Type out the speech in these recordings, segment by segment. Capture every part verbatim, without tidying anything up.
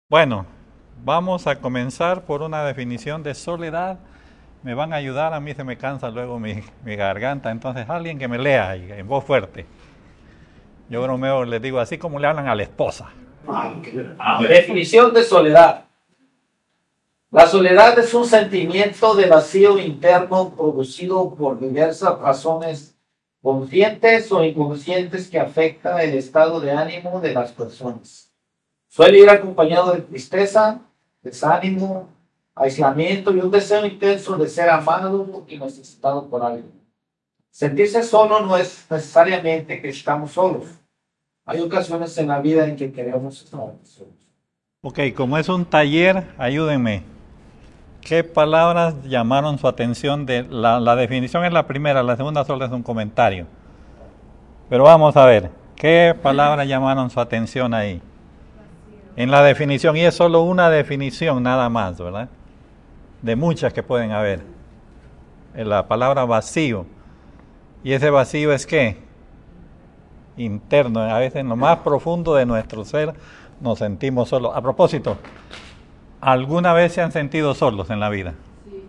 Bueno, vamos a comenzar por una definición de soledad. Me van a ayudar, a mí se me cansa luego mi, mi garganta, entonces alguien que me lea y en voz fuerte. Yo bromeo, les digo así como le hablan a la esposa. Definición de soledad. La soledad es un sentimiento de vacío interno producido por diversas razones conscientes o inconscientes que afecta el estado de ánimo de las personas. Suele ir acompañado de tristeza, desánimo, aislamiento y un deseo intenso de ser amado y necesitado por alguien. Sentirse solo no es necesariamente que estamos solos. Hay ocasiones en la vida en que queremos estar solos. Ok, como es un taller, ayúdenme. ¿Qué palabras llamaron su atención? De la, la definición es la primera, la segunda solo es un comentario. Pero vamos a ver, ¿qué palabras llamaron su atención ahí? En la definición, y es solo una definición nada más, ¿verdad? De muchas que pueden haber. En la palabra vacío. ¿Y ese vacío es qué? Interno. A veces en lo más profundo de nuestro ser nos sentimos solos. A propósito, ¿alguna vez se han sentido solos en la vida? Sí.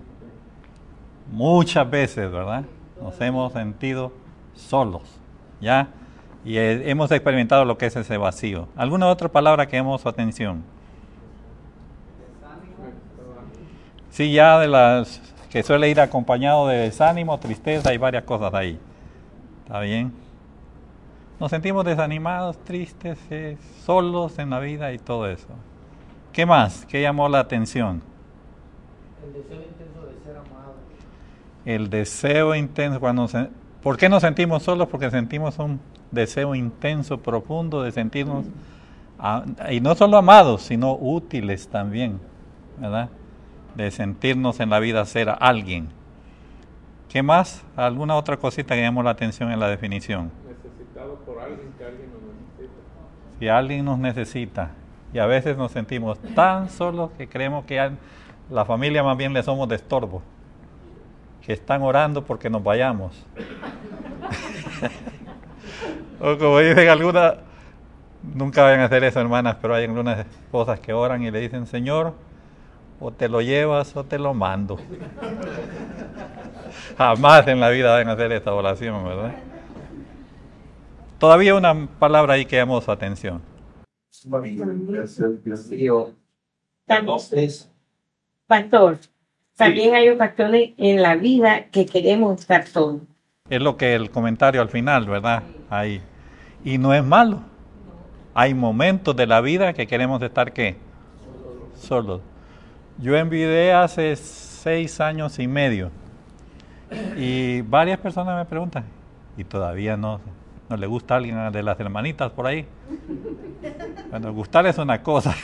Muchas veces, ¿verdad? Nos hemos sentido solos, ¿ya? Y eh, hemos experimentado lo que es ese vacío. ¿Alguna otra palabra que llamó su atención? Sí, ya de las que suele ir acompañado de desánimo, tristeza, hay varias cosas ahí. ¿Está bien? Nos sentimos desanimados, tristes, eh, solos en la vida y todo eso. ¿Qué más? ¿Qué llamó la atención? El deseo intenso de ser amado. El deseo intenso. Cuando se, ¿Por qué nos sentimos solos? Porque sentimos un deseo intenso, profundo de sentirnos, a, y no solo amados, sino útiles también, ¿verdad? De sentirnos en la vida ser alguien. ¿Qué más? ¿Alguna otra cosita que llamó la atención en la definición? Necesitado por alguien, que alguien nos necesita. Si alguien nos necesita, y a veces nos sentimos tan solos que creemos que a la familia más bien le somos de estorbo, que están orando porque nos vayamos. O como dicen algunas, nunca vayan a hacer eso, hermanas, pero hay algunas esposas que oran y le dicen: Señor, o te lo llevas o te lo mando. Jamás en la vida van a hacer esta oración, ¿verdad? Todavía una palabra ahí que llamó su atención. Pastor, también hay ocasiones en la vida que queremos estar solos. Es lo que el comentario al final, ¿verdad? Ahí. Y no es malo. Hay momentos de la vida que queremos estar, ¿qué? Solos. Yo envidié hace seis años y medio. Y varias personas me preguntan, ¿y todavía no, no le gusta a alguien de las hermanitas por ahí? Bueno, gustar es una cosa.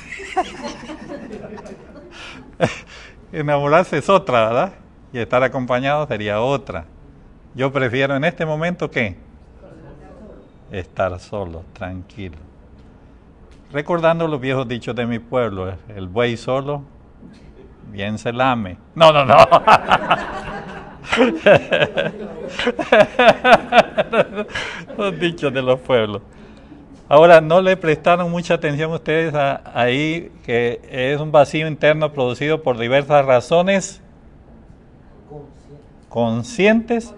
Enamorarse es otra, ¿verdad? Y estar acompañado sería otra. Yo prefiero en este momento, ¿qué? Estar solo, tranquilo. Recordando los viejos dichos de mi pueblo, el buey solo, bien se lame. No, no, no. Los dichos de los pueblos. Ahora, ¿no le prestaron mucha atención ustedes a, ahí que es un vacío interno producido por diversas razones conscientes?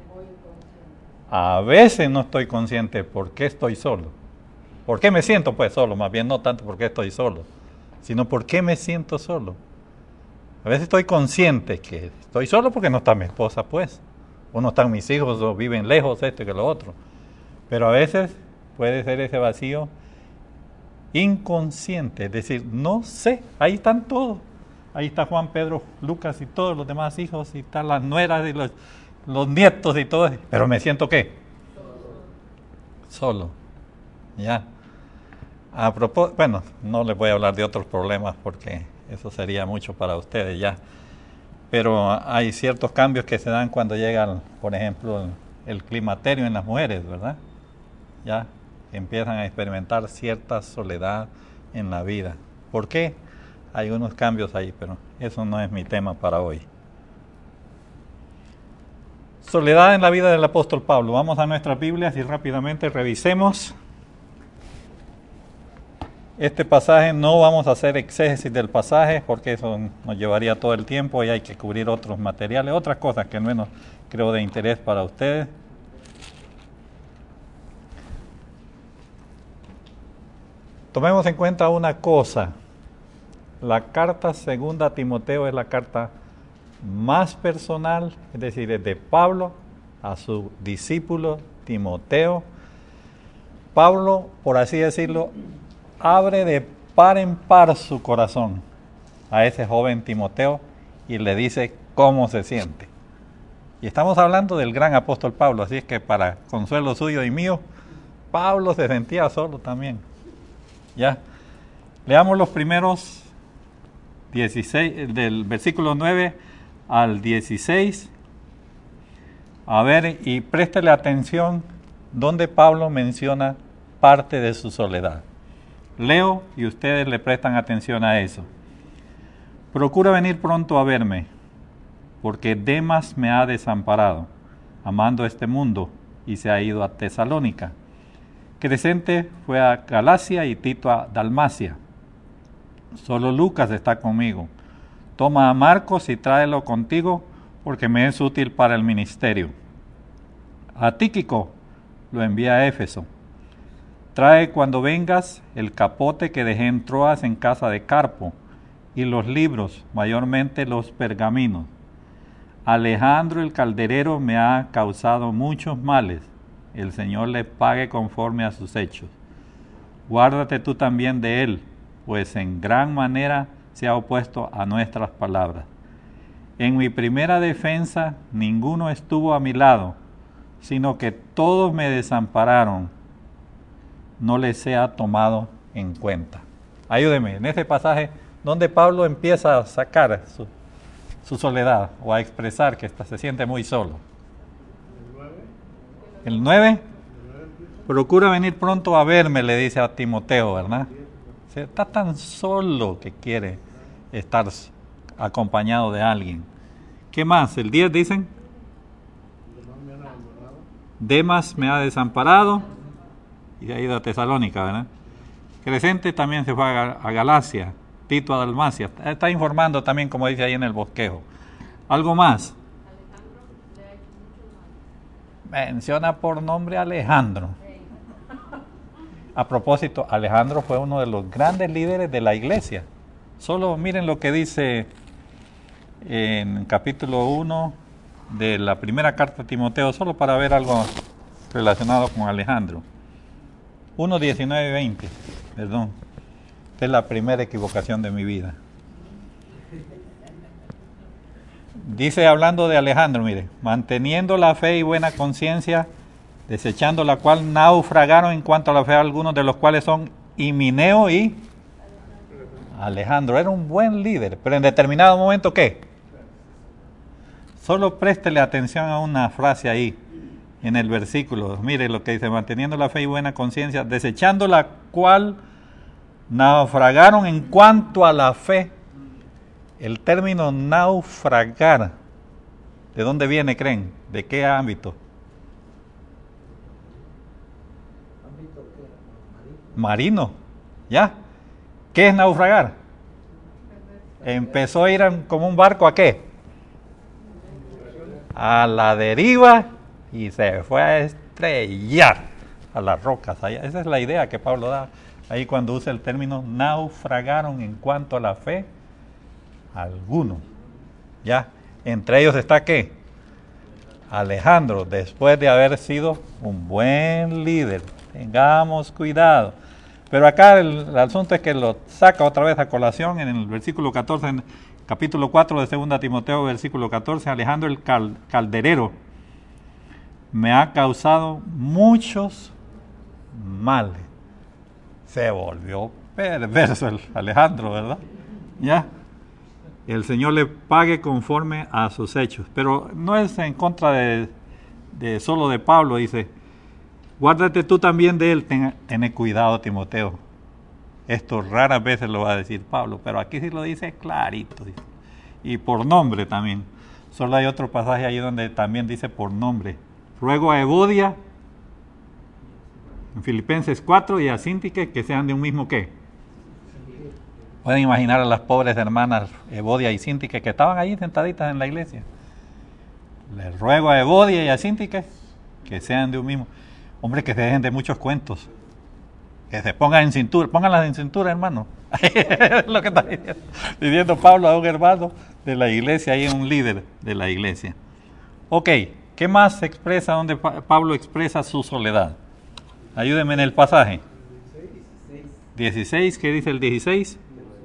A veces no estoy consciente por qué estoy solo. ¿Por qué me siento pues solo? Más bien no tanto por qué estoy solo, sino por qué me siento solo. A veces estoy consciente que estoy solo porque no está mi esposa pues, o no están mis hijos, o viven lejos, esto y que lo otro. Pero a veces puede ser ese vacío inconsciente, es decir, no sé, ahí están todos. Ahí está Juan, Pedro, Lucas y todos los demás hijos, y están las nueras y los, los nietos y todo. Pero me siento ¿qué? Solo. Ya. A propósito, bueno, no les voy a hablar de otros problemas porque eso sería mucho para ustedes ya. Pero hay ciertos cambios que se dan cuando llega, por ejemplo, el, el climaterio en las mujeres, ¿verdad? Ya empiezan a experimentar cierta soledad en la vida. ¿Por qué? Hay unos cambios ahí, pero eso no es mi tema para hoy. Soledad en la vida del apóstol Pablo. Vamos a nuestras Biblias y rápidamente revisemos Este pasaje no vamos a hacer exégesis del pasaje porque eso nos llevaría todo el tiempo y hay que cubrir otros materiales, otras cosas que al menos creo de interés para ustedes. Tomemos en cuenta una cosa. La carta segunda a Timoteo es la carta más personal, es decir, es de Pablo a su discípulo Timoteo. Pablo, por así decirlo, abre de par en par su corazón a ese joven Timoteo y le dice cómo se siente. Y estamos hablando del gran apóstol Pablo, así es que para consuelo suyo y mío, Pablo se sentía solo también. Ya, leamos los primeros dieciséis, del versículo nueve al dieciséis. A ver, y préstele atención donde Pablo menciona parte de su soledad. Leo y ustedes le prestan atención a eso. Procura venir pronto a verme, porque Demas me ha desamparado, amando este mundo, y se ha ido a Tesalónica. Crescente fue a Galacia y Tito a Dalmacia. Solo Lucas está conmigo. Toma a Marcos y tráelo contigo, porque me es útil para el ministerio. A Tíquico lo envía a Éfeso. Trae cuando vengas el capote que dejé en Troas en casa de Carpo, y los libros, mayormente los pergaminos. Alejandro el calderero me ha causado muchos males. El Señor le pague conforme a sus hechos. Guárdate tú también de él, pues en gran manera se ha opuesto a nuestras palabras. En mi primera defensa ninguno estuvo a mi lado, sino que todos me desampararon. No les he tomado en cuenta. Ayúdeme, en este pasaje, donde Pablo empieza a sacar su, su soledad, o a expresar que está, se siente muy solo. El nueve, procura venir pronto a verme, le dice a Timoteo, ¿verdad? Está tan solo que quiere estar acompañado de alguien. ¿Qué más? El diez dicen, Demas me ha desamparado y ha ido a Tesalónica, ¿verdad? Crescente también se fue a, a Galacia, Tito a Dalmacia. Está informando también, como dice ahí en el bosquejo. ¿Algo más? Menciona por nombre a Alejandro. A propósito, Alejandro fue uno de los grandes líderes de la iglesia. Solo miren lo que dice en capítulo uno de la primera carta a Timoteo, solo para ver algo relacionado con Alejandro. uno, diecinueve y veinte, perdón. Esta es la primera equivocación de mi vida. Dice, hablando de Alejandro, mire, manteniendo la fe y buena conciencia, desechando la cual naufragaron en cuanto a la fe algunos, de los cuales son Himeneo y Alejandro. Era un buen líder, pero en determinado momento, ¿qué? Solo préstele atención a una frase ahí, en el versículo. Mire lo que dice, manteniendo la fe y buena conciencia, desechando la cual naufragaron en cuanto a la fe. El término naufragar, ¿de dónde viene, creen? ¿De qué ámbito? Marino, ¿ya? ¿Qué es naufragar? Empezó a ir como un barco, ¿a qué? A la deriva y se fue a estrellar a las rocas. Esa es la idea que Pablo da ahí cuando usa el término naufragaron en cuanto a la fe algunos. ¿Ya? Entre ellos está ¿qué? Alejandro, después de haber sido un buen líder. Tengamos cuidado. Pero acá el, el asunto es que lo saca otra vez a colación en el versículo catorce, en capítulo cuatro de segunda Timoteo, versículo catorce. Alejandro el cal, calderero me ha causado muchos males. Se volvió perverso el Alejandro, ¿verdad? ¿Ya? El Señor le pague conforme a sus hechos. Pero no es en contra de, de solo de Pablo, dice, guárdate tú también de él, ten, ten cuidado, Timoteo. Esto raras veces lo va a decir Pablo, pero aquí sí lo dice clarito. Dice. Y por nombre también. Solo hay otro pasaje ahí donde también dice por nombre. Ruego a Evodia, en Filipenses cuatro, y a Síntique, que sean de un mismo ¿qué? Pueden imaginar a las pobres hermanas Evodia y Síntique que estaban ahí sentaditas en la iglesia. Les ruego a Evodia y a Síntique que sean de un mismo. Hombre, que se dejen de muchos cuentos. Que se pongan en cintura, pónganlas en cintura, hermano. Es lo que está diciendo, diciendo Pablo a un hermano de la iglesia, ahí un líder de la iglesia. Ok, ¿qué más se expresa donde Pablo expresa su soledad? Ayúdenme en el pasaje. dieciséis, ¿qué dice el dieciséis?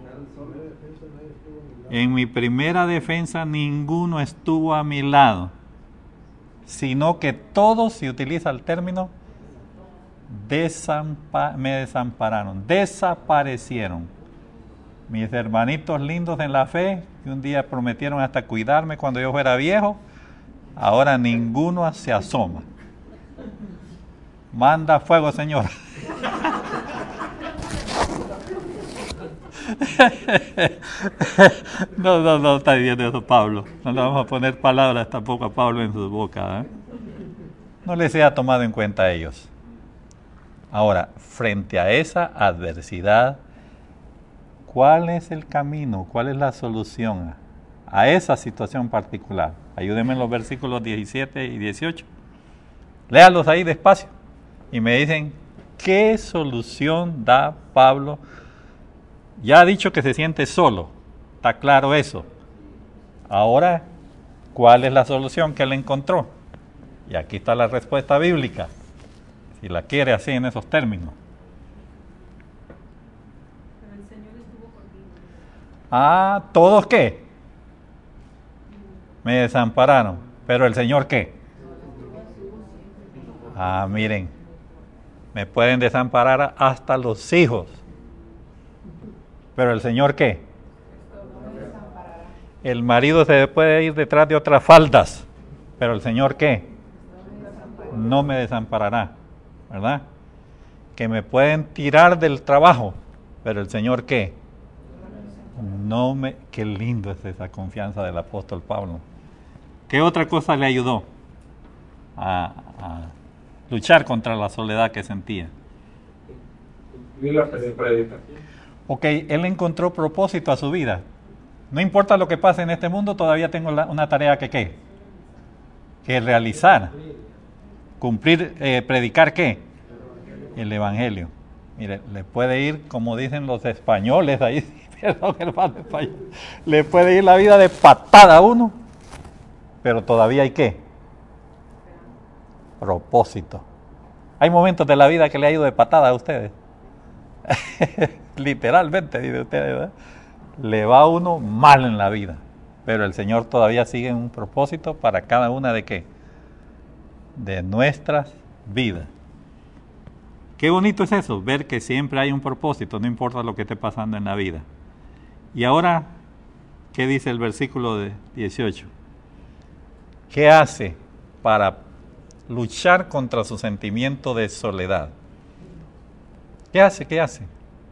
En mi primera defensa ninguno estuvo a mi lado, sino que todos, si utiliza el término, desampa- me desampararon, desaparecieron. Mis hermanitos lindos en la fe, que un día prometieron hasta cuidarme cuando yo fuera viejo, ahora ninguno se asoma. Manda fuego, Señor. No, no, no está diciendo eso Pablo. No le vamos a poner palabras tampoco a Pablo en su boca, ¿eh? No les sea tomado en cuenta a ellos. Ahora, frente a esa adversidad, ¿cuál es el camino? ¿Cuál es la solución a esa situación particular? Ayúdenme en los versículos diecisiete y dieciocho. Léalos ahí despacio y me dicen qué solución da Pablo. Ya ha dicho que se siente solo, está claro eso. Ahora, ¿cuál es la solución que él encontró? Y aquí está la respuesta bíblica, si la quiere así en esos términos. Pero el Señor estuvo contigo. Ah, ¿todos qué? Me desampararon. ¿Pero el Señor qué? Ah, miren, me pueden desamparar hasta los hijos. ¿Pero el Señor qué? El marido se puede ir detrás de otras faldas, pero el Señor ¿qué? No me desamparará, ¿verdad? Que me pueden tirar del trabajo, pero el Señor ¿qué? No me... Qué lindo es esa confianza del apóstol Pablo. ¿Qué otra cosa le ayudó a, a luchar contra la soledad que sentía? Y la predicación. Ok, él encontró propósito a su vida. No importa lo que pase en este mundo, todavía tengo la, una tarea que ¿qué? Que realizar. Cumplir, eh, predicar ¿qué? El Evangelio. Mire, le puede ir, como dicen los españoles ahí, perdón hermano español, le puede ir la vida de patada a uno, pero todavía hay ¿qué? Propósito. Hay momentos de la vida que le ha ido de patada a ustedes. Literalmente, dice usted, ¿verdad? Le va a uno mal en la vida, pero el Señor todavía sigue un propósito para cada una de qué, de nuestras vidas. Qué bonito es eso, ver que siempre hay un propósito, no importa lo que esté pasando en la vida. Y ahora, ¿qué dice el versículo de dieciocho? ¿Qué hace para luchar contra su sentimiento de soledad? ¿Qué hace? ¿Qué hace?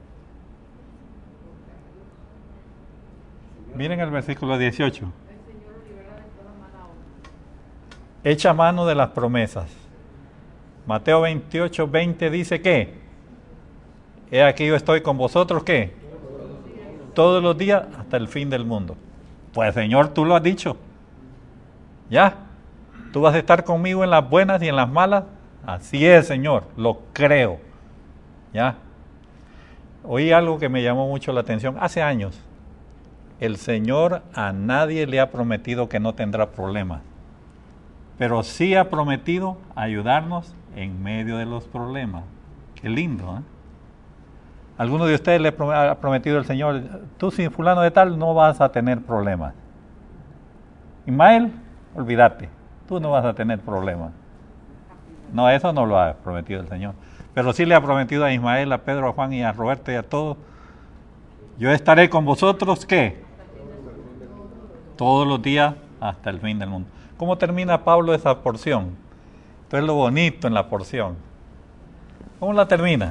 Miren el versículo dieciocho. El Señor lo libera de toda mala obra. Echa mano de las promesas. Mateo veintiocho, veinte dice que he aquí yo estoy con vosotros, ¿qué? Todos los días hasta el fin del mundo. Pues Señor, tú lo has dicho. ¿Ya? Tú vas a estar conmigo en las buenas y en las malas. Así es, Señor, lo creo. ¿Ya? Oí algo que me llamó mucho la atención. Hace años, el Señor a nadie le ha prometido que no tendrá problemas, pero sí ha prometido ayudarnos en medio de los problemas. Qué lindo, ¿eh? ¿Alguno de ustedes le ha prometido al Señor, tú sin fulano de tal no vas a tener problemas? Ismael, olvídate, tú no vas a tener problemas. No, eso no lo ha prometido el Señor. Pero sí le ha prometido a Ismael, a Pedro, a Juan y a Roberto y a todos. Yo estaré con vosotros, ¿qué? Todos los días hasta el fin del mundo. ¿Cómo termina Pablo esa porción? Esto es lo bonito en la porción. ¿Cómo la termina?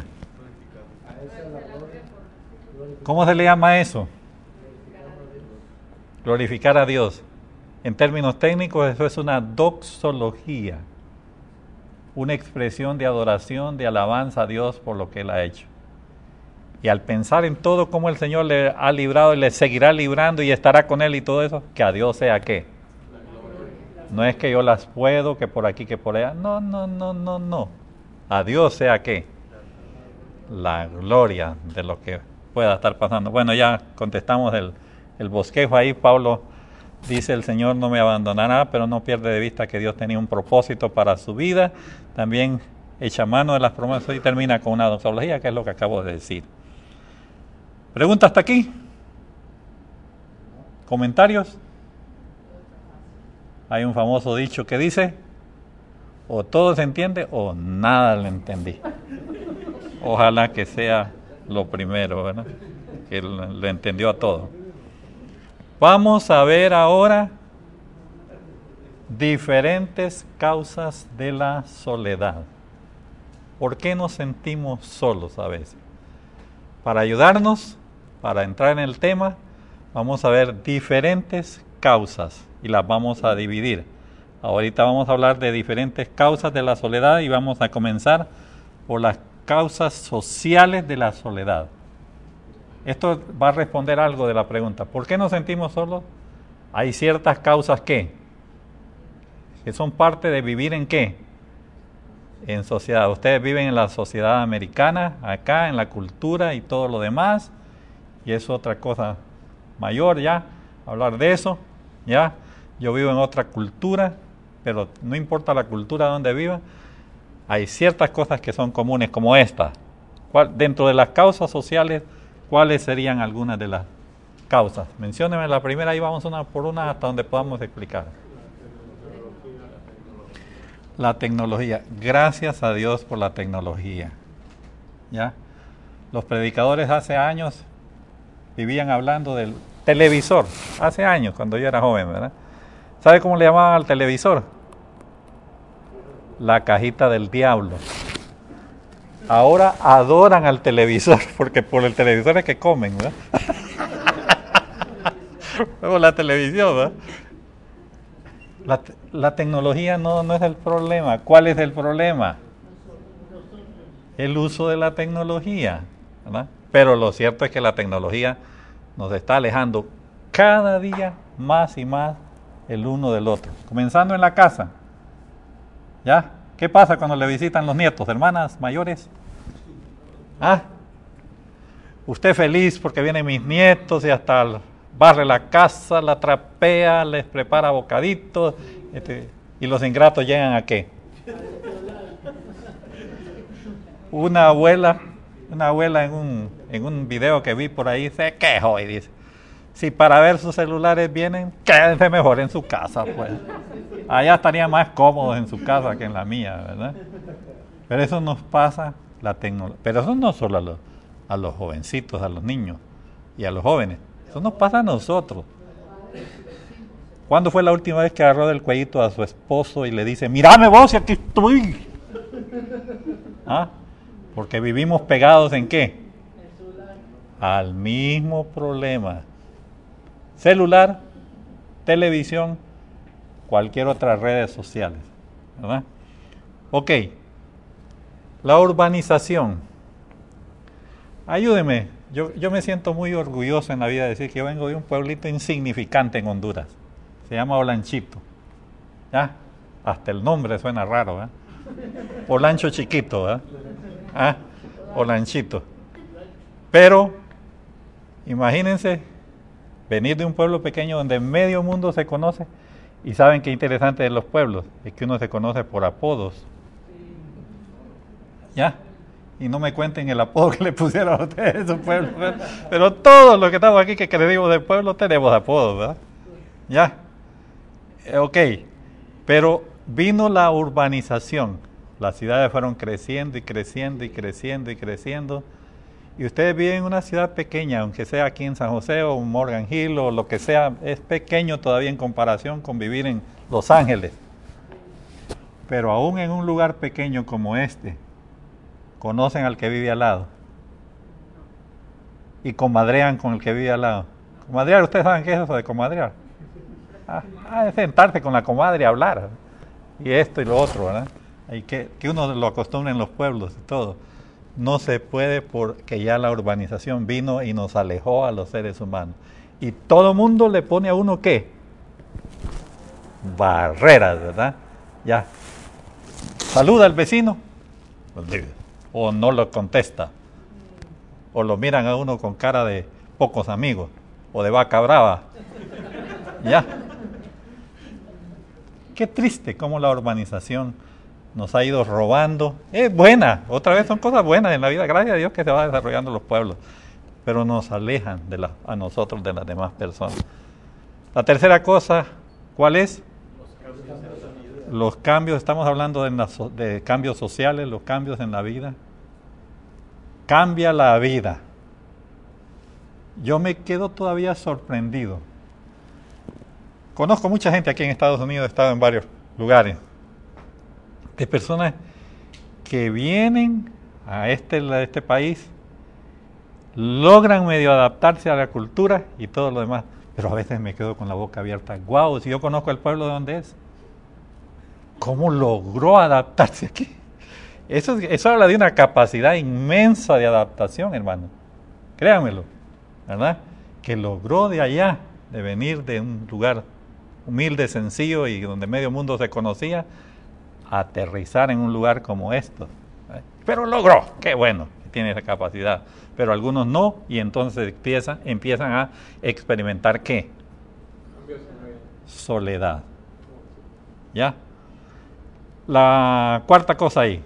¿Cómo se le llama eso? Glorificar a Dios. En términos técnicos, eso es una doxología, una expresión de adoración, de alabanza a Dios por lo que Él ha hecho. Y al pensar en todo cómo el Señor le ha librado y le seguirá librando y estará con él y todo eso, que a Dios sea qué. No es que yo las puedo, que por aquí, que por allá. No, no, no, no, no. A Dios sea qué. La gloria de lo que pueda estar pasando. Bueno, ya contestamos el, el bosquejo ahí. Pablo dice: el Señor no me abandonará, pero no pierde de vista que Dios tenía un propósito para su vida. También echa mano de las promesas y termina con una doxología, que es lo que acabo de decir. ¿Pregunta hasta aquí? ¿Comentarios? Hay un famoso dicho que dice: o todo se entiende o nada le entendí. Ojalá que sea lo primero, ¿verdad? Que le entendió a todo. Vamos a ver ahora diferentes causas de la soledad. ¿Por qué nos sentimos solos a veces? Para ayudarnos, para entrar en el tema, vamos a ver diferentes causas y las vamos a dividir. Ahorita vamos a hablar de diferentes causas de la soledad y vamos a comenzar por las causas sociales de la soledad. Esto va a responder algo de la pregunta: ¿por qué nos sentimos solos? Hay ciertas causas que, que son parte de vivir en qué, en sociedad. Ustedes viven en la sociedad americana, acá en la cultura y todo lo demás, y es otra cosa mayor ya, hablar de eso, ya. Yo vivo en otra cultura, pero no importa la cultura donde viva, hay ciertas cosas que son comunes como esta. ¿Cuál, dentro de las causas sociales, cuáles serían algunas de las causas? Menciónenme la primera y vamos una por una hasta donde podamos explicar. La tecnología. Gracias a Dios por la tecnología. ¿Ya? Los predicadores hace años vivían hablando del televisor. Hace años, cuando yo era joven, ¿verdad? ¿Sabe cómo le llamaban al televisor? La cajita del diablo. Ahora adoran al televisor, porque por el televisor es que comen, ¿verdad? Por la televisión, ¿verdad? La, la tecnología no, no es el problema. ¿Cuál es el problema? El uso de la tecnología, ¿verdad? Pero lo cierto es que la tecnología nos está alejando cada día más y más el uno del otro. Comenzando en la casa. ¿Ya? ¿Qué pasa cuando le visitan los nietos, hermanas mayores? ¿Ah? Usted feliz porque vienen mis nietos y hasta barre la casa, la trapea, les prepara bocaditos, este, y los ingratos llegan ¿a qué? Una abuela, una abuela en un, en un video que vi por ahí se quejó y dice: si para ver sus celulares vienen, quédense mejor en su casa, pues. Allá estarían más cómodos en su casa que en la mía, ¿verdad? Pero eso nos pasa, la tecnología. Pero eso no solo a los, a los jovencitos, a los niños y a los jóvenes. Eso nos pasa a nosotros. ¿Cuándo fue la última vez que agarró del cuellito a su esposo y le dice: mírame vos, y aquí estoy? ¿Ah? Porque vivimos pegados ¿en qué? Al mismo problema. Celular, televisión, cualquier otra redes sociales, ¿verdad? Ok, la urbanización. Ayúdeme, yo, yo me siento muy orgulloso en la vida de decir que yo vengo de un pueblito insignificante en Honduras. Se llama Olanchito. ¿Ya? Hasta el nombre suena raro, ¿eh? Olancho chiquito, ¿eh? ¿Ah? Olanchito. Pero, imagínense venir de un pueblo pequeño donde medio mundo se conoce. Y saben qué interesante de los pueblos, es que uno se conoce por apodos. ¿Ya? Y no me cuenten el apodo que le pusieron a ustedes en su pueblo. ¿Verdad? Pero todos los que estamos aquí que crecimos del pueblo tenemos apodos, ¿verdad? ¿Ya? Eh, ok. Pero vino la urbanización. Las ciudades fueron creciendo y creciendo y creciendo y creciendo. Y ustedes viven en una ciudad pequeña, aunque sea aquí en San José o Morgan Hill o lo que sea, es pequeño todavía en comparación con vivir en Los Ángeles. Pero aún en un lugar pequeño como este, conocen al que vive al lado. Y comadrean con el que vive al lado. Comadrear, ¿ustedes saben qué es eso de comadrear? Ah, ah, es sentarse con la comadre a hablar. Y esto y lo otro, ¿verdad? Y que, que uno lo acostumbra en los pueblos y todo. no se puede porque ya la urbanización vino y nos alejó a los seres humanos. Y todo mundo le pone a uno ¿qué? Barreras, ¿verdad? Ya. Saluda al vecino. O no lo contesta. O lo miran a uno con cara de pocos amigos. O de vaca brava. Ya. Qué triste cómo la urbanización nos ha ido robando. Es buena, otra vez son cosas buenas en la vida, gracias a Dios que se va desarrollando los pueblos, pero nos alejan de la, a nosotros de las demás personas. La tercera cosa, ¿cuál es? Los cambios, estamos hablando de, la, de cambios sociales, los cambios en la vida. Cambia la vida. Yo me quedo todavía sorprendido. Conozco mucha gente aquí en Estados Unidos, he estado en varios lugares, de personas que vienen a este, a este país, logran medio adaptarse a la cultura y todo lo demás, pero a veces me quedo con la boca abierta. Guau, si yo conozco el pueblo de donde es, ¿cómo logró adaptarse aquí? Eso, eso habla de una capacidad inmensa de adaptación, hermano. Créanmelo, ¿verdad? Que logró de allá, de venir de un lugar humilde, sencillo y donde medio mundo se conocía, aterrizar en un lugar como esto. ¿Eh? Pero logró, qué bueno, tiene esa capacidad. Pero algunos no, y entonces empiezan, empiezan a experimentar ¿qué? Soledad. ¿Ya? La cuarta cosa ahí,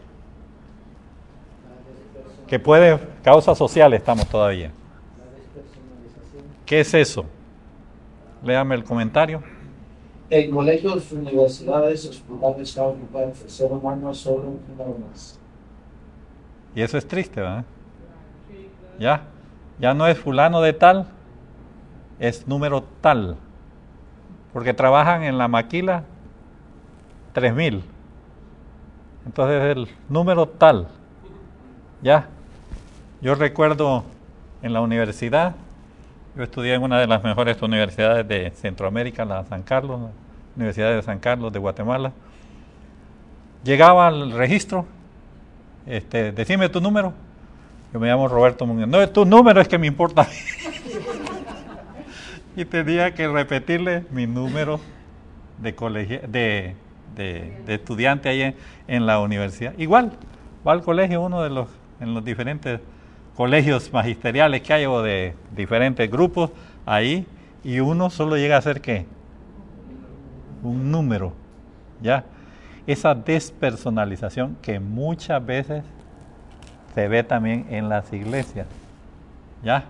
que puede, causas sociales estamos todavía. ¿Qué es eso? Léame el comentario. En colegios, universidades, hospitales, aún pueden ofrecer humanos solo un número más. Y eso es triste, ¿verdad? Ya, ya no es fulano de tal, es número tal. Porque trabajan en la maquila tres mil. Entonces el número tal. Ya. Yo recuerdo en la universidad, yo estudié en una de las mejores universidades de Centroamérica, la San Carlos, la Universidad de San Carlos de Guatemala. Llegaba al registro, este, decime tu número. Yo me llamo Roberto Muñoz. No, tu número es que me importa. Y tenía que repetirle mi número de colegio, de, de, de estudiante ahí en, en la universidad. Igual, va al colegio uno de los, en los diferentes colegios magisteriales que hay o de diferentes grupos ahí, y uno solo llega a ser ¿qué? Un número, ¿ya? Esa despersonalización que muchas veces se ve también en las iglesias, ¿ya?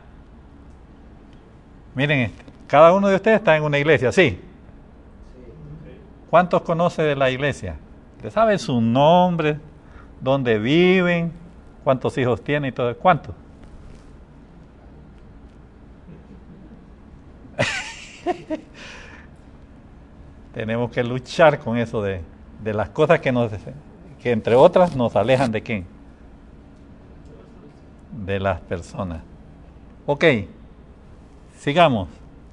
Miren este, cada uno de ustedes está en una iglesia, ¿sí? ¿Cuántos conoce de la iglesia? ¿Usted sabe su nombre, dónde viven, cuántos hijos tienen y todo? ¿Cuántos? Tenemos que luchar con eso de, de las cosas que nos, que entre otras nos alejan de quién, de las personas. Ok, sigamos.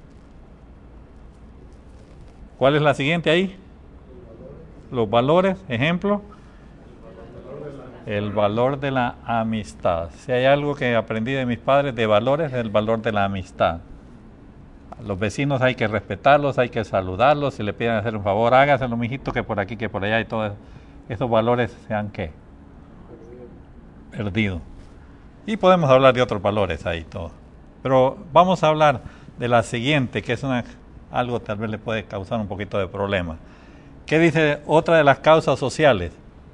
¿Cuál es la siguiente ahí? Los valores, ejemplo. El valor de la amistad. Si hay algo que aprendí de mis padres de valores, es el valor de la amistad. A los vecinos hay que respetarlos, hay que saludarlos. Si le piden hacer un favor, hágaselo, mijito, que por aquí, que por allá, y todos esos valores se han ¿qué? Perdido. Y podemos hablar de otros valores ahí todo. Pero vamos a hablar de la siguiente, que es una, algo tal vez le puede causar un poquito de problema. ¿Qué dice otra de las causas sociales?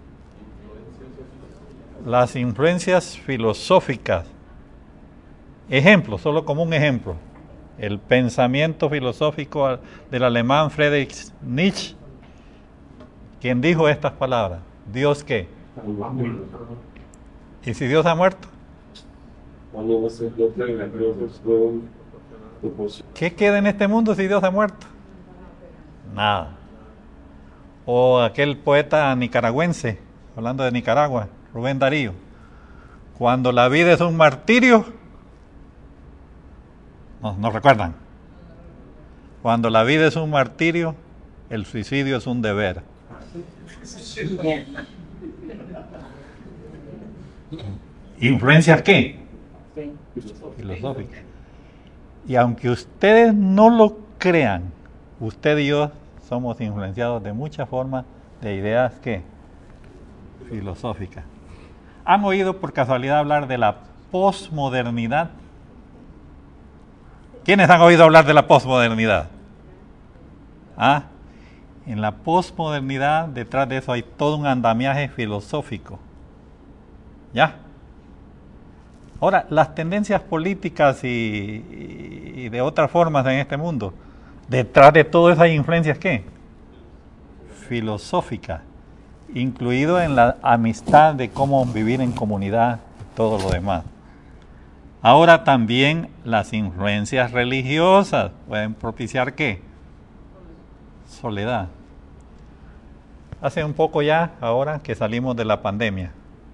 Las influencias filosóficas. Ejemplo, solo como un ejemplo. El pensamiento filosófico del alemán Friedrich Nietzsche, quien dijo estas palabras. ¿Dios qué? ¿Y si Dios ha muerto? ¿Qué queda en este mundo si Dios ha muerto? Nada. O aquel poeta nicaragüense, hablando de Nicaragua, Rubén Darío. Cuando la vida es un martirio, no, no recuerdan. Cuando la vida es un martirio, el suicidio es un deber. ¿Influencias qué? Filosóficas. Y aunque ustedes no lo crean, usted y yo somos influenciados de muchas formas de ideas ¿qué? Filosóficas. ¿Han oído por casualidad hablar de la posmodernidad? ¿Quiénes han oído hablar de la posmodernidad? ¿Ah? En la posmodernidad, detrás de eso hay todo un andamiaje filosófico. ¿Ya? Ahora, las tendencias políticas y, y de otras formas en este mundo, detrás de todo eso hay influencias ¿qué? Filosóficas, incluido en la amistad de cómo vivir en comunidad y todo lo demás. Ahora también las influencias religiosas pueden propiciar ¿qué? Soledad. Hace un poco ya, ahora que salimos de la pandemia,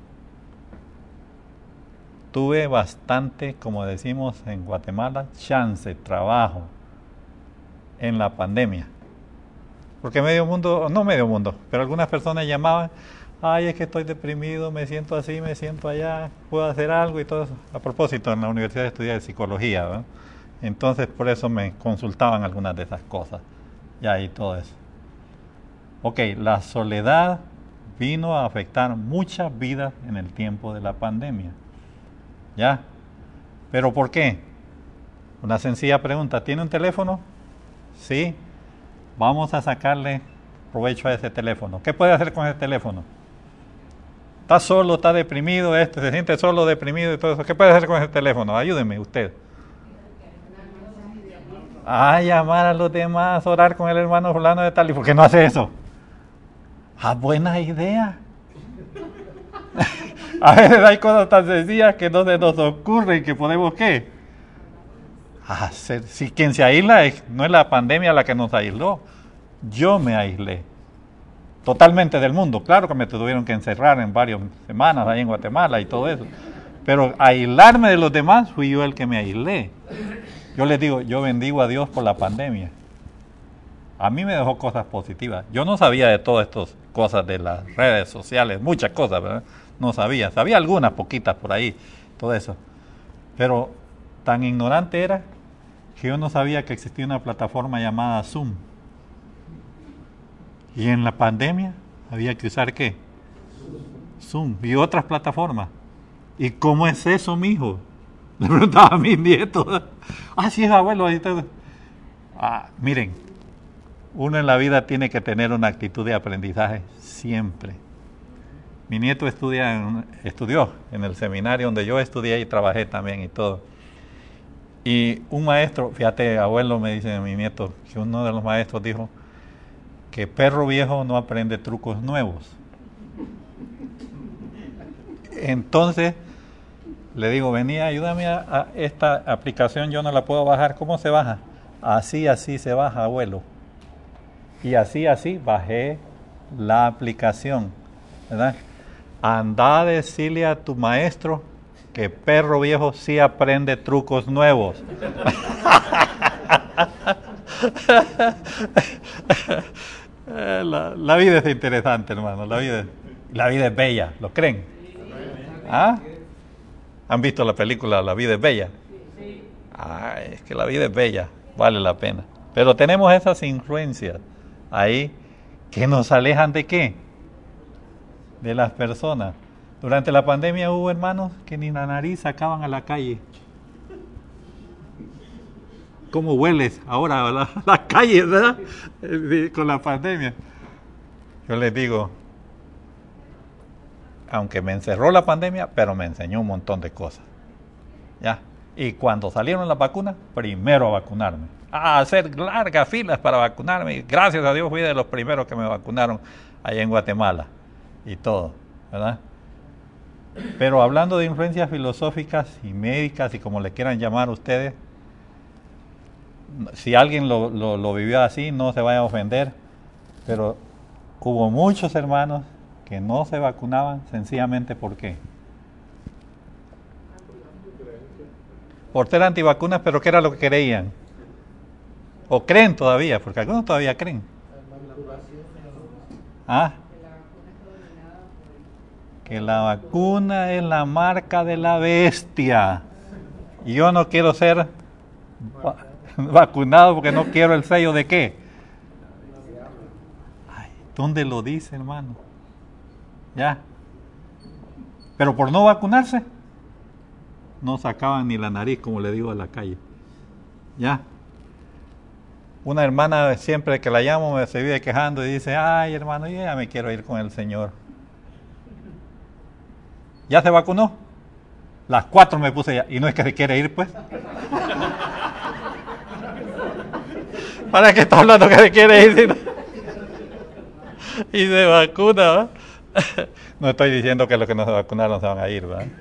tuve bastante, como decimos en Guatemala, chance, trabajo en la pandemia. Porque medio mundo, no medio mundo, pero algunas personas llamaban, ay, es que estoy deprimido, me siento así, me siento allá, puedo hacer algo y todo eso. A propósito, en la universidad estudié psicología, ¿verdad? Entonces por eso me consultaban algunas de esas cosas, ya y todo eso. Ok, la soledad vino a afectar muchas vidas en el tiempo de la pandemia. ¿Ya? ¿Pero por qué? Una sencilla pregunta. ¿Tiene un teléfono? Sí. Vamos a sacarle provecho a ese teléfono. ¿Qué puede hacer con ese teléfono? Está solo, está deprimido, este, se siente solo, deprimido y todo eso. ¿Qué puede hacer con ese teléfono? Ayúdeme usted. Ah, llamar a los demás, orar con el hermano fulano de tal. ¿Y por qué no hace eso? Ah, buena idea. A veces hay cosas tan sencillas que no se nos ocurren que podemos ¿qué? Hacer. Si quien se aísla es, no es la pandemia la que nos aisló. Yo me aislé. Totalmente del mundo. Claro que me tuvieron que encerrar en varias semanas ahí en Guatemala y todo eso. Pero aislarme de los demás fui yo el que me aislé. Yo les digo, yo bendigo a Dios por la pandemia. A mí me dejó cosas positivas. Yo no sabía de todas estas cosas de las redes sociales, muchas cosas, ¿verdad? No sabía. Sabía algunas poquitas por ahí, todo eso. Pero tan ignorante era que yo no sabía que existía una plataforma llamada Zoom. Y en la pandemia había que usar ¿qué? Zoom y otras plataformas. ¿Y cómo es eso, mijo? Le preguntaba a mis nietos. Ah, sí, es abuelo. Ah, miren, uno en la vida tiene que tener una actitud de aprendizaje siempre. Mi nieto estudia en, estudió en el seminario donde yo estudié y trabajé también y todo. Y un maestro, fíjate, abuelo, me dice mi nieto, que uno de los maestros dijo que perro viejo no aprende trucos nuevos. Entonces, le digo, vení, ayúdame a, a esta aplicación, yo no la puedo bajar. ¿Cómo se baja? Así, así se baja, abuelo. Y así, así, bajé la aplicación, ¿verdad? Anda a decirle a tu maestro que perro viejo sí aprende trucos nuevos. la, la vida es interesante, hermano. La vida, la vida es bella. ¿Lo creen? ¿Ah? ¿Han visto la película La vida es bella? Ah, es que la vida es bella. Vale la pena. Pero tenemos esas influencias ahí que nos alejan de qué? De las personas. Durante la pandemia hubo hermanos que ni la nariz sacaban a la calle. ¿Cómo hueles ahora a la, la calle, verdad? Con la pandemia. Yo les digo, aunque me encerró la pandemia, pero me enseñó un montón de cosas. ¿Ya? Y cuando salieron las vacunas, primero a vacunarme. A hacer largas filas para vacunarme. Gracias a Dios fui de los primeros que me vacunaron allá en Guatemala. Y todo, ¿verdad? Pero hablando de influencias filosóficas y médicas y como le quieran llamar ustedes, si alguien lo, lo, lo vivió así, no se vaya a ofender, pero hubo muchos hermanos que no se vacunaban sencillamente ¿por qué? Por ser antivacunas, pero ¿qué era lo que creían? O creen todavía, porque algunos todavía creen. ¿Ah? que la vacuna es la marca de la bestia. Y yo no quiero ser va- vacunado porque no quiero el sello de qué. Ay, ¿dónde lo dice, hermano? Ya. Pero por no vacunarse, no sacaban ni la nariz, como le digo, a la calle. Ya. Una hermana siempre que la llamo me se vive quejando y dice, ay hermano, yo ya me quiero ir con el Señor. ¿Ya se vacunó? Las cuatro me puse ya. Y no es que se quiere ir, pues. ¿Para qué está hablando que se quiere ir? Si no? Y se vacuna, ¿va? No estoy diciendo que los que no se vacunaron se van a ir, ¿va?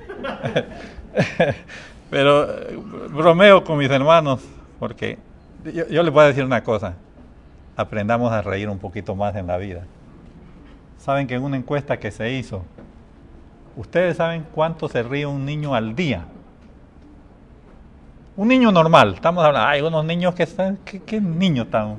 Pero eh, bromeo con mis hermanos, porque yo, yo les voy a decir una cosa. Aprendamos a reír un poquito más en la vida. Saben que en una encuesta que se hizo, ¿ustedes saben cuánto se ríe un niño al día? Un niño normal, estamos hablando, hay unos niños que están, ¿qué, qué niños tan,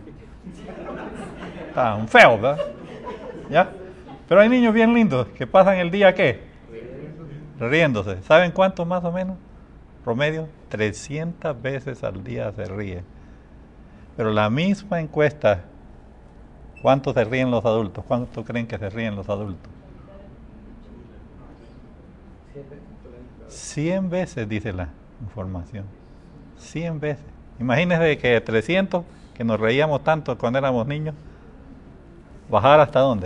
tan feos, ¿verdad? ¿Ya? Pero hay niños bien lindos que pasan el día, ¿qué? Riéndose. ¿Saben cuántos más o menos? Promedio, trescientas veces al día se ríe. Pero la misma encuesta, ¿cuánto se ríen los adultos? ¿Cuánto creen que se ríen los adultos? cien veces, dice la información. cien veces. Imagínense que de trescientos, que nos reíamos tanto cuando éramos niños, bajar hasta dónde?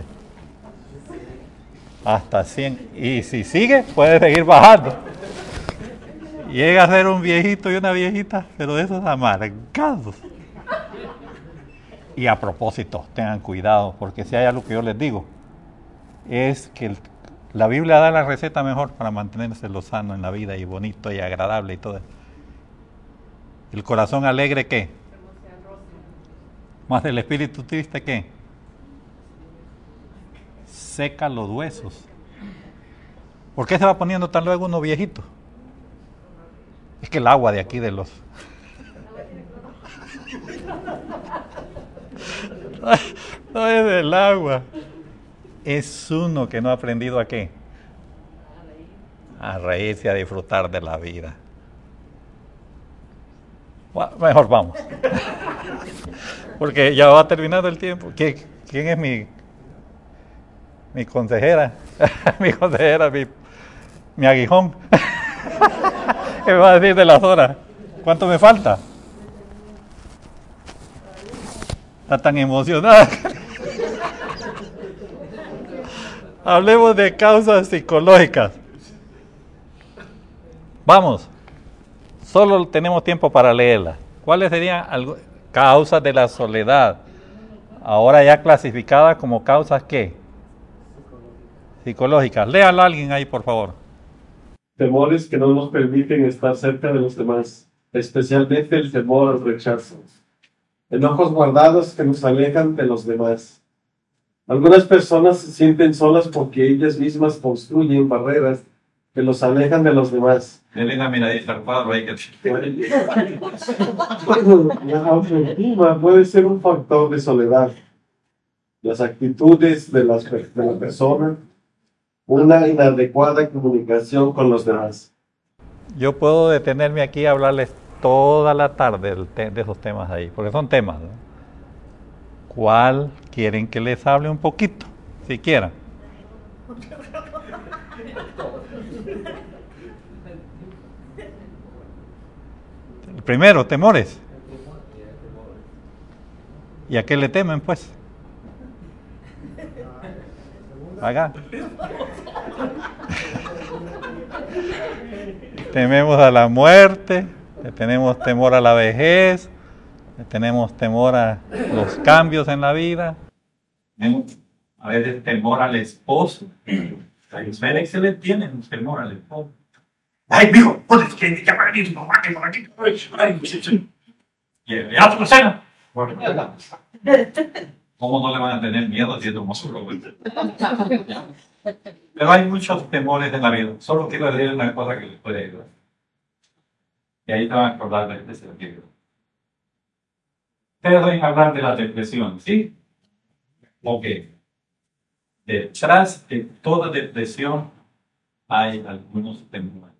Hasta cien. Y si sigue, puede seguir bajando. Llega a ser un viejito y una viejita, pero de esos amargados. Y a propósito, tengan cuidado, porque si hay algo que yo les digo, es que el, la Biblia da la receta mejor para mantenerse lo sano en la vida y bonito y agradable y todo. El corazón alegre, ¿qué? Más el espíritu triste, ¿qué? Seca los huesos. ¿Por qué se va poniendo tan luego uno viejito? Es que el agua de aquí de los... No es el agua. Es uno que no ha aprendido a qué. A reírse, a disfrutar de la vida. Bueno, mejor vamos. Porque ya va terminando el tiempo. ¿Quién, quién es mi, mi consejera? mi consejera, mi, mi aguijón. ¿Qué me va a decir de las horas? ¿Cuánto me falta? Está tan emocionada. Hablemos de causas psicológicas. Vamos. Solo tenemos tiempo para leerla. ¿Cuáles serían algo, causas de la soledad? Ahora ya clasificadas como causas ¿qué? Psicológicas. Léala a alguien ahí, por favor. Temores que no nos permiten estar cerca de los demás, especialmente el temor al rechazo. Enojos guardados que nos alejan de los demás. Algunas personas se sienten solas porque ellas mismas construyen barreras que los alejan de los demás. Denle una miradita al cuadro ahí que... La autoestima puede ser un factor de soledad. Las actitudes de, las, de la persona, una inadecuada comunicación con los demás. Yo puedo detenerme aquí y hablarles toda la tarde de esos temas ahí, porque son temas, ¿no? ¿Cuál quieren que les hable un poquito? Si quieran. El primero, temores. ¿Y a qué le temen, pues? Haga. Tememos a la muerte, le tenemos temor a la vejez, le tenemos temor a los cambios en la vida. A veces temor al esposo. Las mujeres se le tienen temor al esposo. Ay, mijo, ¿puedes que llamar a mi mamá que por aquí? ¿Ya tu cena? ¿Cómo no le van a tener miedo si es hermoso? Pero hay muchos temores en la vida. Solo quiero decir una cosa que les puede ayudar. Y ahí te van a acordar de este sentido. Ustedes deben hablar de la depresión, ¿sí? Ok. Detrás de toda depresión hay algunos temores.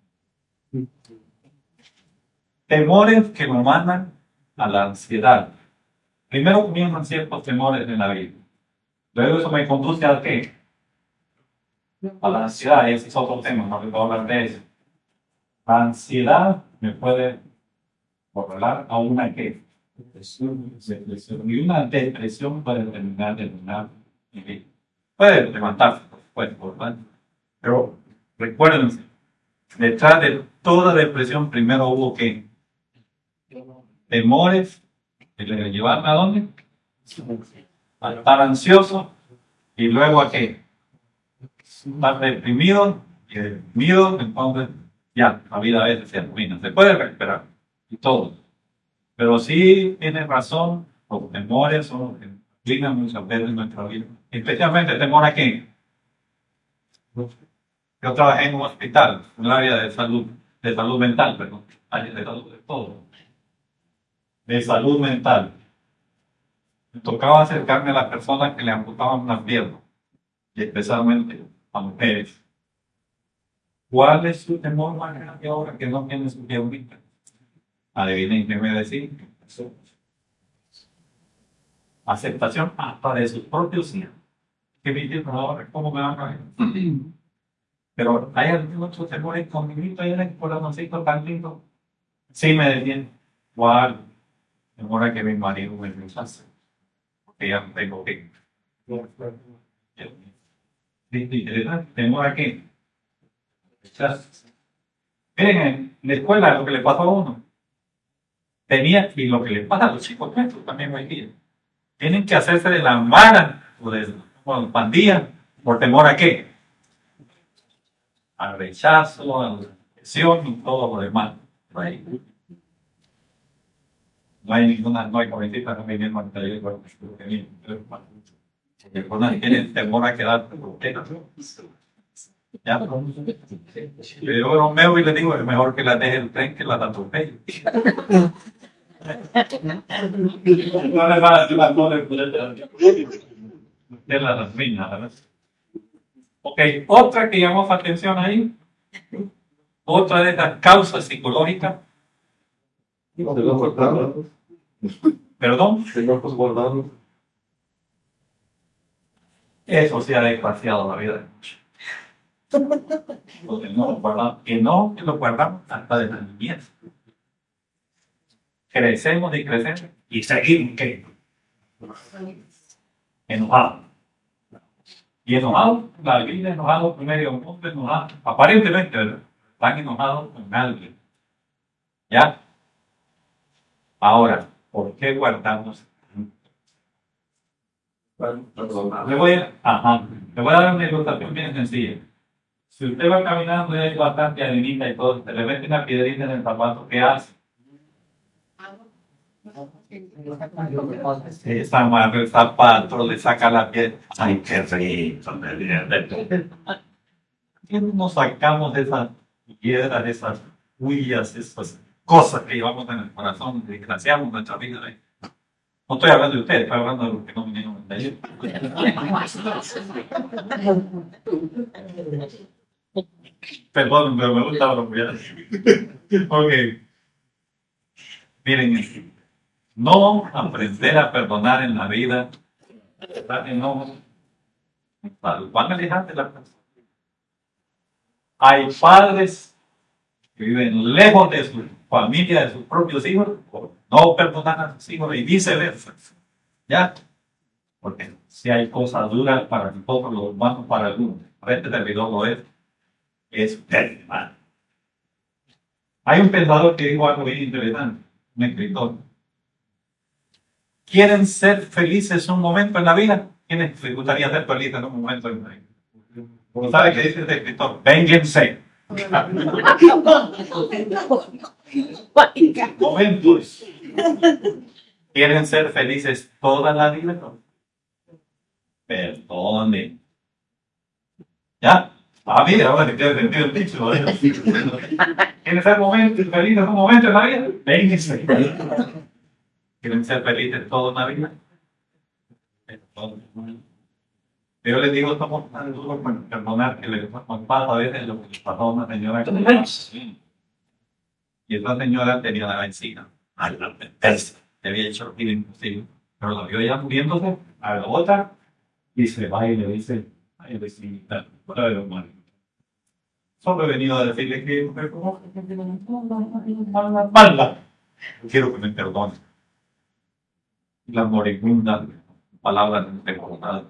Temores que nos mandan a la ansiedad. Primero comienzan ciertos temores en la vida. Luego eso me conduce a qué? A la ansiedad. Ese es otro tema, no puedo hablar de eso. La ansiedad me puede correlar a una qué? Depresión. Y una depresión puede terminar de terminar mi vida. Puede levantarse, por supuesto, ¿verdad? Pero recuérdense, detrás de toda depresión primero hubo qué? Temores que le llevaron a dónde? A estar ansioso y luego a qué? Estar deprimido y deprimido, entonces ya, la vida a veces se arruina. Se puede recuperar y todo. Pero sí tiene razón, los temores son los que arruinan muchas veces nuestra vida. Especialmente temor a qué? Yo trabajé en un hospital, en el área de salud, de salud mental, perdón, área de salud de todo. De salud mental. Me tocaba acercarme a las personas que le amputaban una pierna, y especialmente a mujeres. ¿Cuál es su temor más grande ahora que no tiene su pierna? Adivinen qué me decís. Aceptación hasta de sus propios hijos. ¿Qué me dicen ahora? ¿Cómo me van a ver? Pero hay algunos temores conmigo ahí en el corazoncito tan lindo. Sí me decían, ¿cuál? Temor a que mi marido me rechace. Porque ya no tengo que. ¿Temor a qué? Rechazo. Miren, en la escuela lo que le pasó a uno. Tenía, y lo que le pasa a los chicos nuestros también hoy día. Tienen que hacerse de la mala o de la pandilla por temor a qué? Al rechazo, a la presión y todo lo demás. No hay, no hay ninguna, no hay jovencita, no hay ninguna que personas tienen temor a quedar solteras. Ya, yo bromeo y le digo, es mejor que la deje el tren que la atropelle. No le va a decir la flores de la rasmina, ¿verdad? Ok, otra que llamó su atención ahí, otra de estas causas psicológicas. Enojos guardados. Perdón. Enojos guardados. Eso sí ha desgraciado la vida de muchos. Los enojos guardados, que no que lo guardamos hasta de la niñez. Crecemos y crecemos y seguimos ¿qué? Enojados. Y enojados, la vida enojado, medio mundo enojado, aparentemente, ¿verdad? Están enojados con alguien. ¿Ya? Ahora, ¿por qué guardamos? Le voy a, ajá, le voy a dar una ilustración bien sencilla. Si usted va caminando y hay bastante arenita y todo, se le mete una piedrita en el zapato, ¿qué hace? Esa madre el zapato, le saca la piel. ¡Ay, qué rico! ¿Qué nos sacamos de esas piedras, de esas huellas, esas cosas que llevamos en el corazón, desgraciamos nuestra vida? ¿Eh? No estoy hablando de ustedes, estoy hablando de los que no vinieron de ayer. Perdón, pero me gusta bromear. Ok. Miren, no aprender a perdonar en la vida, no van a alejar de la persona. Hay padres que viven lejos de su familia, de sus propios hijos, por no perdonar a sus hijos y viceversa. ¿Ya? Porque si hay cosas duras para nosotros los humanos, para algunos, a este servidor lo es, es usted, hermano. Hay un pensador que dijo algo bien interesante, un escritor. ¿Quieren ser felices un momento en la vida? ¿Quiénes les gustaría ser felices en un momento en la vida? ¿Sabe qué dice este escritor? Vénganse. Momentos. ¿Quieren ser felices toda la vida? Perdone. ¿Ya? Ah, mira, ahora que tiene sentido el dicho. ¿Quieren ser momentos felices un momento en la vida? Vénganse. ¿Quieren ser felices toda la vida? Yo les digo, estamos tan duros con perdonar que le pasa a veces lo que le pasó a una señora. Que... Y esa señora tenía la vecina, a la persa, le había hecho el imposible, pero la vio ya muriéndose, a la otra, y se va y le dice, ay, vecinita, para ver, hermano. Solo he venido a decirle que me conoce, que tiene una mala. Quiero que me perdone. La moribunda palabra de perdonar.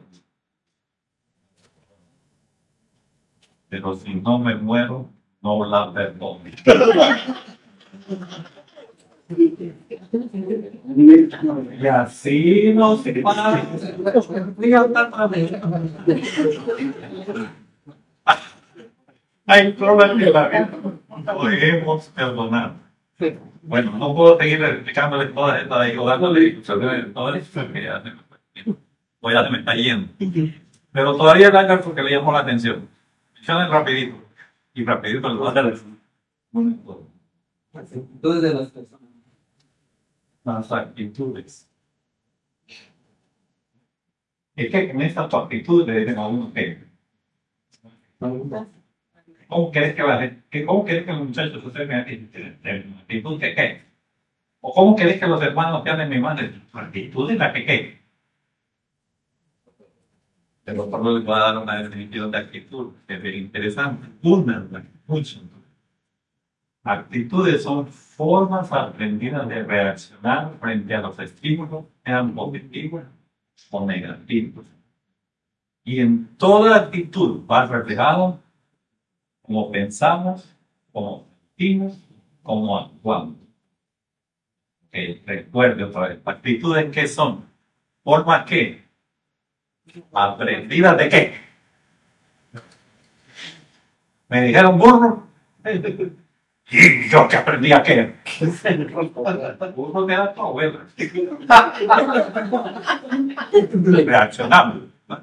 Pero si no me muero, no la perdono. Y así no se pasa. Hay cosas que la vida no podemos perdonar. Bueno, no puedo seguir explicándoles todas estas y dándole todo esto porque ya se me, pues ya se me está yendo. Pero todavía hay algo que le llamó la atención. Mencionen rapidito. Y rapidito lo voy a decir. Las actitudes de las personas. Las actitudes. Es que en esta tu actitud le dicen a uno que. ¿Cómo querés que la gente, cómo querés que los muchachos se acerquen a ti? ¿De actitud que qué? ¿O cómo querés que los hermanos te hablen mi madre? ¿Actitud de la que qué? Pero por lo les voy a dar una definición de actitud, que es interesante. Una, muchas. Actitudes son formas aprendidas de reaccionar frente a los estímulos, sean positivos o negativos. Y en toda actitud va reflejado cómo pensamos, cómo sentimos, cómo actuamos. Okay, recuerde otra vez, actitudes que son formas que aprendidas de qué. Me dijeron burro. ¿Y yo que aprendí a qué? Burro me da tu abuela. Reaccionamos.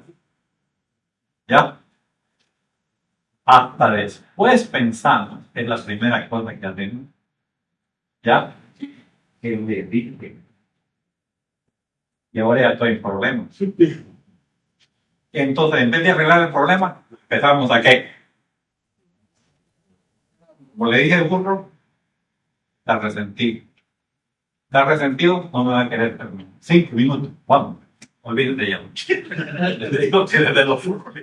¿Ya? Hasta después pensamos, es la primera cosa que hacemos. ¿Ya? Que le dije. Y ahora ya estoy en problemas. Entonces, en vez de arreglar el problema, empezamos a qué. Como le dije al burro, está resentido. Está resentido, no me va a querer terminar. Cinco minutos, vamos. Olvídate ya. Le digo que desde los burros.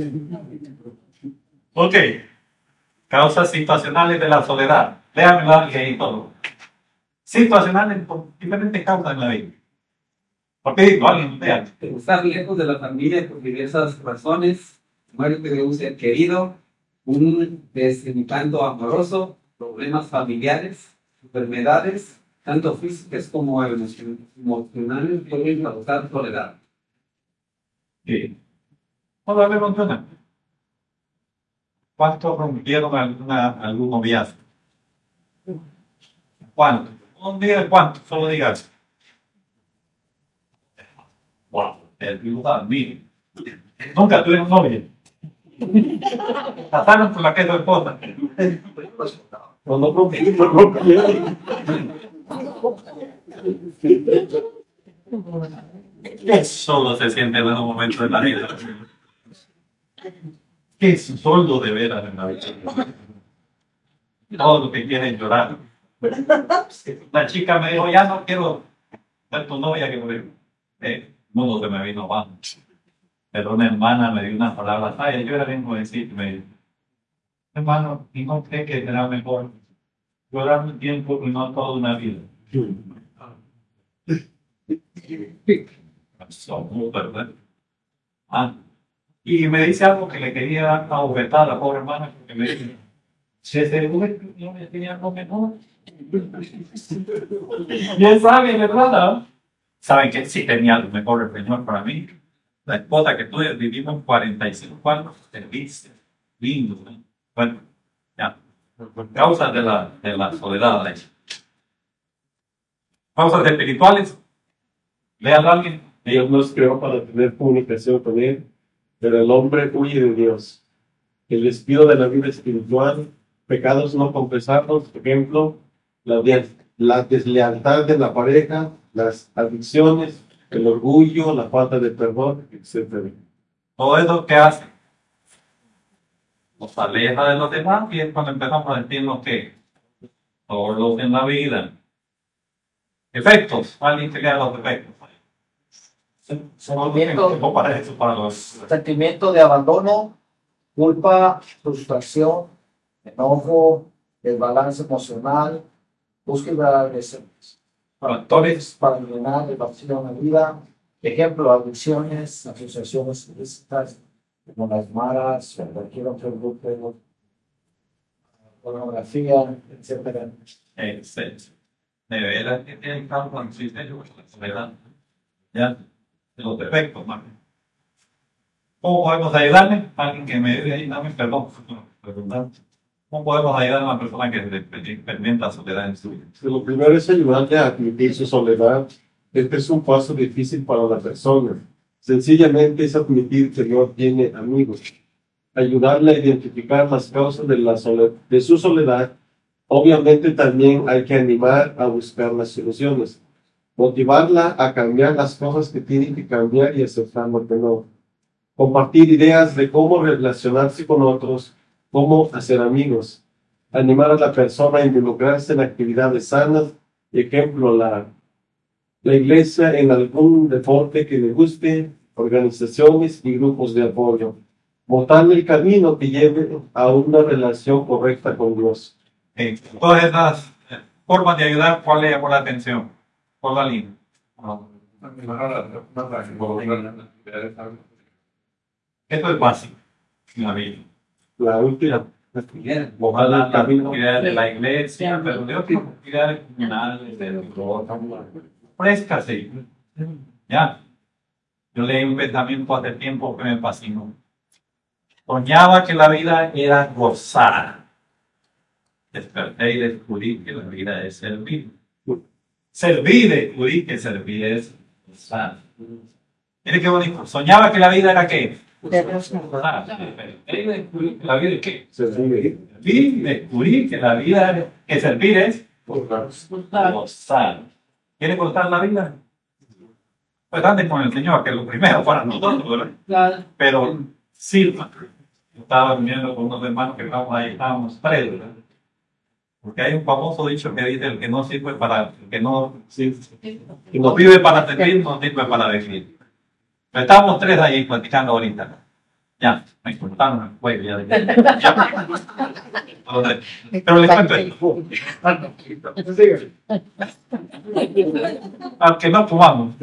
Ok. Causas situacionales de la soledad. Léanmelo ahí todo. Situacionales por diferentes causas en la vida. ¿Por qué digo? Alguien, vean. Estar lejos de la familia por diversas razones, muerte de un ser querido, un desencanto amoroso, problemas familiares, enfermedades, tanto físicas como emocionales, pueden causar soledad. Sí. Vamos a ver una. ¿Cuántos rompieron alguna, algún noviazgo? ¿Cuántos? No diga cuántos, solo digas. Wow, el lugar, mire. Nunca tuvieron novia. Pasaron por la que es tu esposa. No, no, no, no, Eso no se siente en un momento de la vida. ¿Qué es solo de veras en la vida? Todo lo que quieren llorar. La chica me dijo, ya no quiero ser tu novia, que me eh, mundo se me vino abajo. Pero una hermana me dio unas palabras, ay, yo era bien jovencito, me dijo, hermano, ¿y no cree que será mejor llorar un tiempo y no toda una vida? Somos, ¿verdad? Ah, y me dice algo que le quería dar una bofetada a la pobre hermana, porque me dice, ¿se seguro que no me tenía algo mejor? Bien saben, ¿verdad? Saben que sí tenía algo mejor el Señor para mí. La esposa que tuve, vivimos cuarenta y cinco años, servicios, lindos, ¿no? Bueno, ya. Causas de la, de la soledad. ¿eh? Causas espirituales. Vean a alguien. Dios nos creó para tener comunicación con Él, pero el hombre huye de Dios. El despido de la vida espiritual, pecados no confesados, por ejemplo, la, la deslealtad de la pareja, las adicciones, el orgullo, la falta de perdón, etcétera. Todo eso que hace nos aleja de los demás y es cuando empezamos a sentirnos que todos los en la vida. Efectos, alguien que lea los efectos. Sentimiento, Tiempo para eso, para los sentimiento de abandono, culpa, frustración, enojo, desbalance emocional, búsqueda de factores. para llenar el vacío en la vida. Ejemplo, adicciones, asociaciones ilícitas, como las maras, o cualquier otro grupo, pornografía, etcétera. Etcétera. De veras que tienen causa consiste en la soledad. Ya, de los defectos, ¿no? ¿Cómo podemos ayudarle? Alguien que me dé ahí, dame perdón. ¿Cómo podemos ayudar a una persona que experimenta soledad en su vida? Lo primero es ayudarle a admitir su soledad. Este es un paso difícil para la persona. Sencillamente es admitir que no tiene amigos. Ayudarle a identificar las causas de, la soledad, de su soledad. Obviamente también hay que animar a buscar las soluciones. Motivarla a cambiar las cosas que tiene que cambiar y aceptar lo que no. Compartir ideas de cómo relacionarse con otros, cómo hacer amigos. Animar a la persona a involucrarse en actividades sanas. Ejemplo, la, la iglesia en algún deporte que le guste, organizaciones y grupos de apoyo. Mostrarle el camino que lleve a una relación correcta con Dios. Eh, todas esas eh, formas de ayudar, ¿cuál le llamó la atención? ¿Cuál la línea? No. Esto es básico en la vida. La última. Ojalá las actividades de la iglesia, pero de otras actividades comunales, de frescase. Ya. Yo leí un pensamiento hace tiempo que me fascinó. Soñaba que la vida era gozar. Desperté y descubrí que la vida es servir. Servir, descubrí que servir es gozar. Mire qué bonito. Soñaba que la vida era ¿qué? Gozar. Desperté y descubrí que la vida es ¿qué? Servir. Servir, descubrí que la vida, que servir es gozar. ¿Quiere gozar la vida? Pues ande con el Señor, que es lo primero para nosotros, ¿verdad? Pero sirva. Yo estaba viviendo con unos hermanos que estábamos ahí, estábamos presos, ¿verdad? Porque hay un famoso dicho que dice: el que no sirve para, el que no, sí, que no vive para servir, no sirve para vivir. Pero estábamos tres ahí platicando ahorita. Ya, me cortaron el cuello. Ya, ya. Pero les cuento esto. Aunque no fumamos.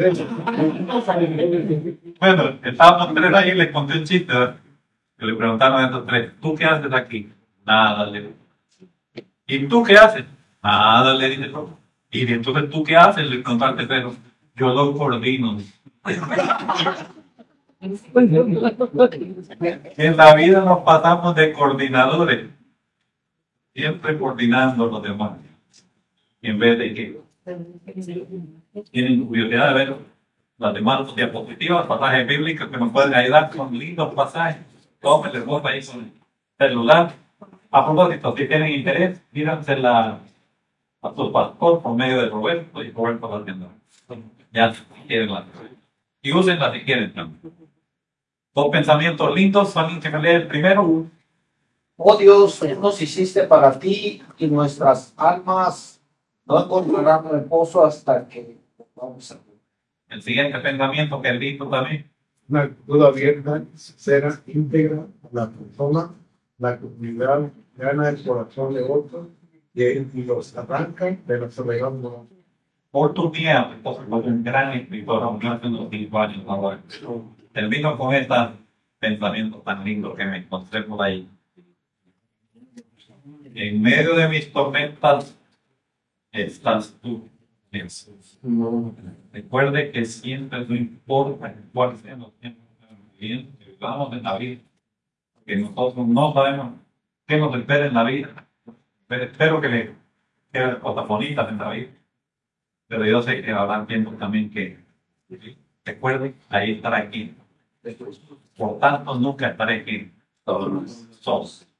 Bueno, estábamos tres ahí y les conté un chiste, ¿verdad? Que le preguntaron a estos tres: ¿tú qué haces aquí? Nada, le digo. ¿Y tú qué haces? Nada, le dije. Y entonces, ¿tú qué haces? Le preguntaron al tercero. Yo lo coordino. En la vida nos pasamos de coordinadores, siempre coordinando a los demás, en vez de que tienen curiosidad de ver las demás diapositivas, pasajes bíblicos que nos pueden ayudar con lindos pasajes. Tómenle foto ahí con el celular. A propósito, si tienen interés, dígansela a su pastor por medio de Roberto, y Roberto va haciendo. Ya, si quieren la. Y úsenla si quieren, ¿no? Dos pensamientos lindos, alguien que me lee el primero. Oh Dios, tú nos hiciste para ti y nuestras almas no encontrarán reposo hasta que vamos a ver. El siguiente pensamiento que es lindo también. Una actitud abierta, sincera, íntegra, la persona, la comunidad gana el corazón de otros y, y los arrancan de la soledad moral. Oportunidad, pues, un gran escritor, aunque hace unos cinco años ahora. Termino con este pensamiento tan lindo que me encontré por ahí. En medio de mis tormentas estás tú, Jesús. Recuerde que siempre no importa cuáles sean los tiempos que vivamos en la vida, que nosotros no sabemos qué nos espera en la vida, pero espero que le queden cosas bonitas en la vida, pero yo sé que habrá tiempos también que recuerde, ahí estará aquí. Por tanto, nunca estaré aquí. Todos sos.